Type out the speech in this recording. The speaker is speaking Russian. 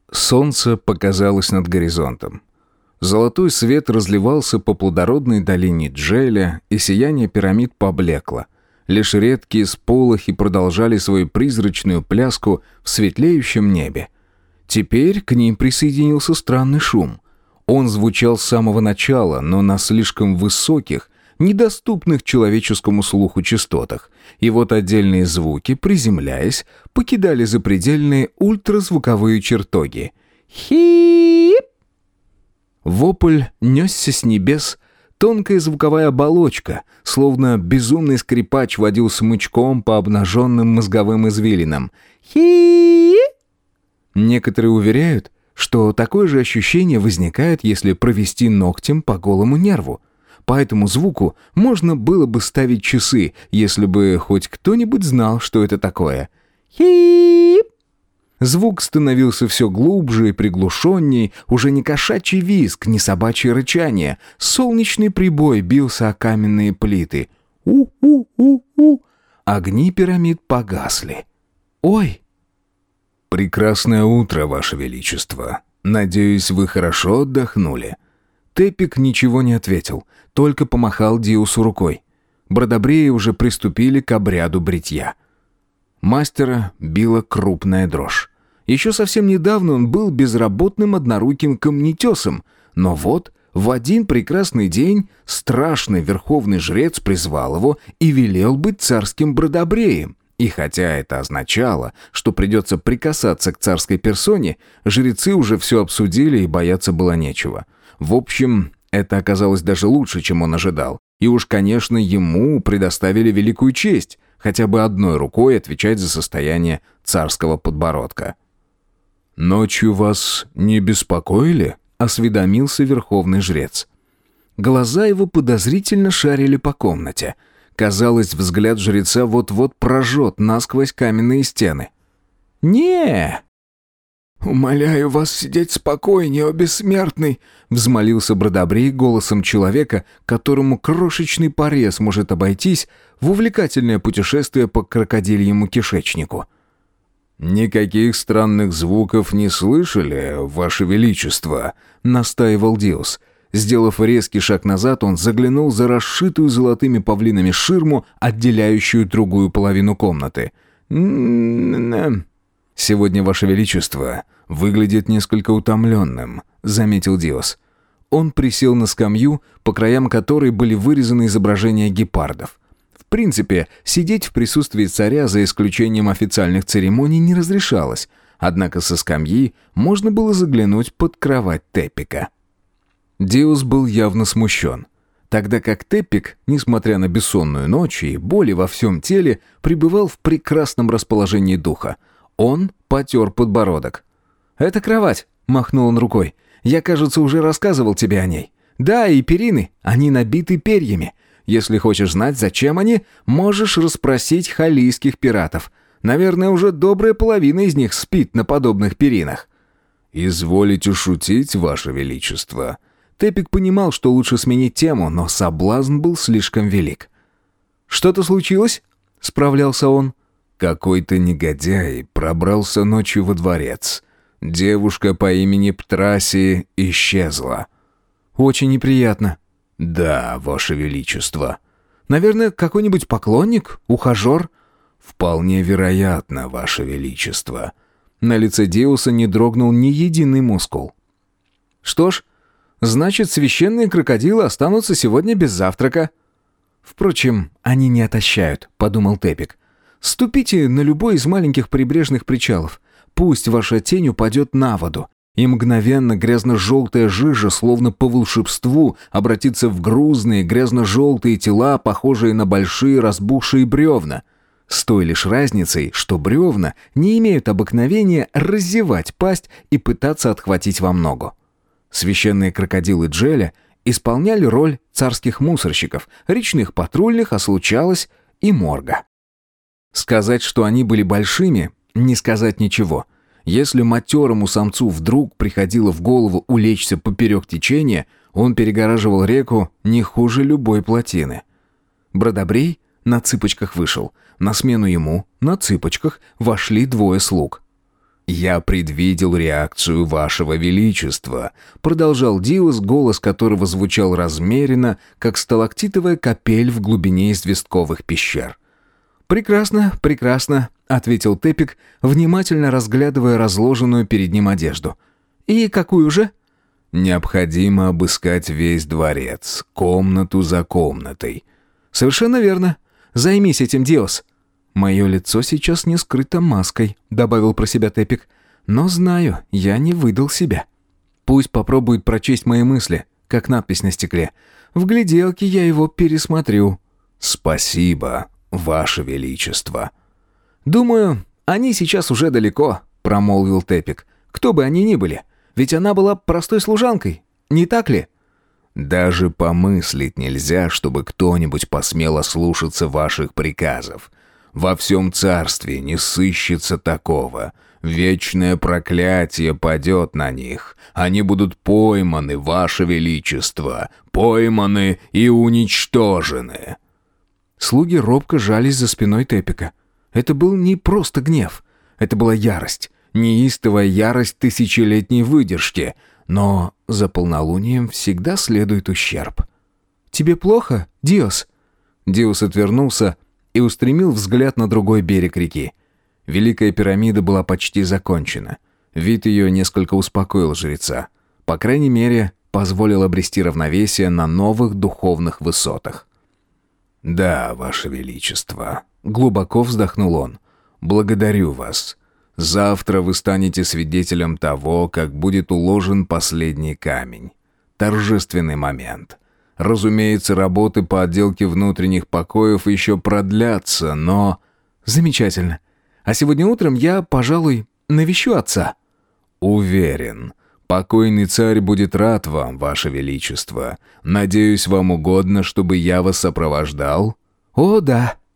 Солнце показалось над горизонтом. Золотой свет разливался по плодородной долине Джеля, и сияние пирамид поблекло. Лишь редкие сполохи продолжали свою призрачную пляску в светлеющем небе. Теперь к ним присоединился странный шум. Он звучал с самого начала, но на слишком высоких, недоступных человеческому слуху частотах. И вот отдельные звуки, приземляясь, покидали запредельные ультразвуковые чертоги. Хип! Вопль несся с небес, тонкая звуковая оболочка, словно безумный скрипач водил смычком по обнаженным мозговым извилинам. Хип! Некоторые уверяют, что такое же ощущение возникает, если провести ногтем по голому нерву. По этому звуку можно было бы ставить часы, если бы хоть кто-нибудь знал, что это такое. Хип! Звук становился все глубже и приглушенней, уже не кошачий визг, не собачье рычание. Солнечный прибой бился о каменные плиты. У-у-у-у! Огни пирамид погасли. Ой! «Прекрасное утро, Ваше Величество. Надеюсь, вы хорошо отдохнули». Тепик ничего не ответил, только помахал Диусу рукой. Бродобреи уже приступили к обряду бритья. Мастера била крупная дрожь. Еще совсем недавно он был безработным одноруким камнетесом, но вот в один прекрасный день страшный верховный жрец призвал его и велел быть царским бродобреем. И хотя это означало, что придется прикасаться к царской персоне, жрецы уже все обсудили и бояться было нечего. В общем, это оказалось даже лучше, чем он ожидал. И уж, конечно, ему предоставили великую честь хотя бы одной рукой отвечать за состояние царского подбородка. «Ночью вас не беспокоили?» — осведомился верховный жрец. Глаза его подозрительно шарили по комнате. Казалось, взгляд жреца вот-вот прожжет насквозь каменные стены. «Не!» «Умоляю вас сидеть спокойнее, о бессмертный!» — взмолился Бродобрей голосом человека, которому крошечный порез может обойтись в увлекательное путешествие по крокодильему кишечнику. «Никаких странных звуков не слышали, Ваше Величество», — настаивал Диус. Сделав резкий шаг назад, он заглянул за расшитую золотыми павлинами ширму, отделяющую другую половину комнаты. «Сегодня, Ваше Величество, выглядит несколько утомленным», — заметил Диос. Он присел на скамью, по краям которой были вырезаны изображения гепардов. В принципе, сидеть в присутствии царя, за исключением официальных церемоний, не разрешалось, однако со скамьи можно было заглянуть под кровать Тепика. Диос был явно смущен, тогда как Тепик, несмотря на бессонную ночь и боли во всем теле, пребывал в прекрасном расположении духа. Он потер подбородок. «Это кровать», — махнул он рукой. «Я, кажется, уже рассказывал тебе о ней. Да, и перины, они набиты перьями. Если хочешь знать, зачем они, можешь расспросить халийских пиратов. Наверное, уже добрая половина из них спит на подобных перинах». «Изволите шутить, Ваше Величество». Тепик понимал, что лучше сменить тему, но соблазн был слишком велик. «Что-то случилось?» — справлялся он. Какой-то негодяй пробрался ночью во дворец. Девушка по имени Птраси исчезла. «Очень неприятно». «Да, Ваше Величество». «Наверное, какой-нибудь поклонник? Ухажер?» «Вполне вероятно, Ваше Величество». На лице Диуса не дрогнул ни единый мускул. «Что ж, значит, священные крокодилы останутся сегодня без завтрака». «Впрочем, они не отощают», — подумал Тепик. «Ступите на любой из маленьких прибрежных причалов. Пусть ваша тень упадет на воду, и мгновенно грязно-желтая жижа, словно по волшебству, обратится в грузные грязно-желтые тела, похожие на большие разбухшие бревна. С той лишь разницей, что бревна не имеют обыкновения раззевать пасть и пытаться отхватить вам ногу». Священные крокодилы Джеля исполняли роль царских мусорщиков, речных патрульных, а случалось и морга. Сказать, что они были большими, не сказать ничего. Если матерому самцу вдруг приходило в голову улечься поперек течения, он перегораживал реку не хуже любой плотины. Бродобрей на цыпочках вышел. На смену ему, на цыпочках, вошли двое слуг. «Я предвидел реакцию вашего величества», — продолжал Диос, голос которого звучал размеренно, как сталактитовая капель в глубине известковых пещер. «Прекрасно, прекрасно», — ответил Тепик, внимательно разглядывая разложенную перед ним одежду. «И какую же?» «Необходимо обыскать весь дворец, комнату за комнатой». «Совершенно верно. Займись этим, Диос». «Мое лицо сейчас не скрыто маской», — добавил про себя Тепик. «Но знаю, я не выдал себя. Пусть попробует прочесть мои мысли, как надпись на стекле. В гляделке я его пересмотрю». «Спасибо, ваше величество». «Думаю, они сейчас уже далеко», — промолвил Тепик. «Кто бы они ни были. Ведь она была простой служанкой, не так ли?» «Даже помыслить нельзя, чтобы кто-нибудь посмел ослушаться ваших приказов. Во всем царстве не сыщется такого. Вечное проклятие падет на них. Они будут пойманы, ваше величество, пойманы и уничтожены». Слуги робко жались за спиной Тепика. Это был не просто гнев. Это была ярость. Неистовая ярость тысячелетней выдержки. Но за полнолунием всегда следует ущерб. «Тебе плохо, Диос?» Диос отвернулся и устремил взгляд на другой берег реки. Великая пирамида была почти закончена. Вид ее несколько успокоил жреца. По крайней мере, позволил обрести равновесие на новых духовных высотах. «Да, ваше величество», — глубоко вздохнул он, — «благодарю вас. Завтра вы станете свидетелем того, как будет уложен последний камень. Торжественный момент. Разумеется, работы по отделке внутренних покоев еще продлятся, но...» «Замечательно. А сегодня утром я, пожалуй, навещу отца». «Уверен. Покойный царь будет рад вам, ваше величество. Надеюсь, вам угодно, чтобы я вас сопровождал?» «О, да».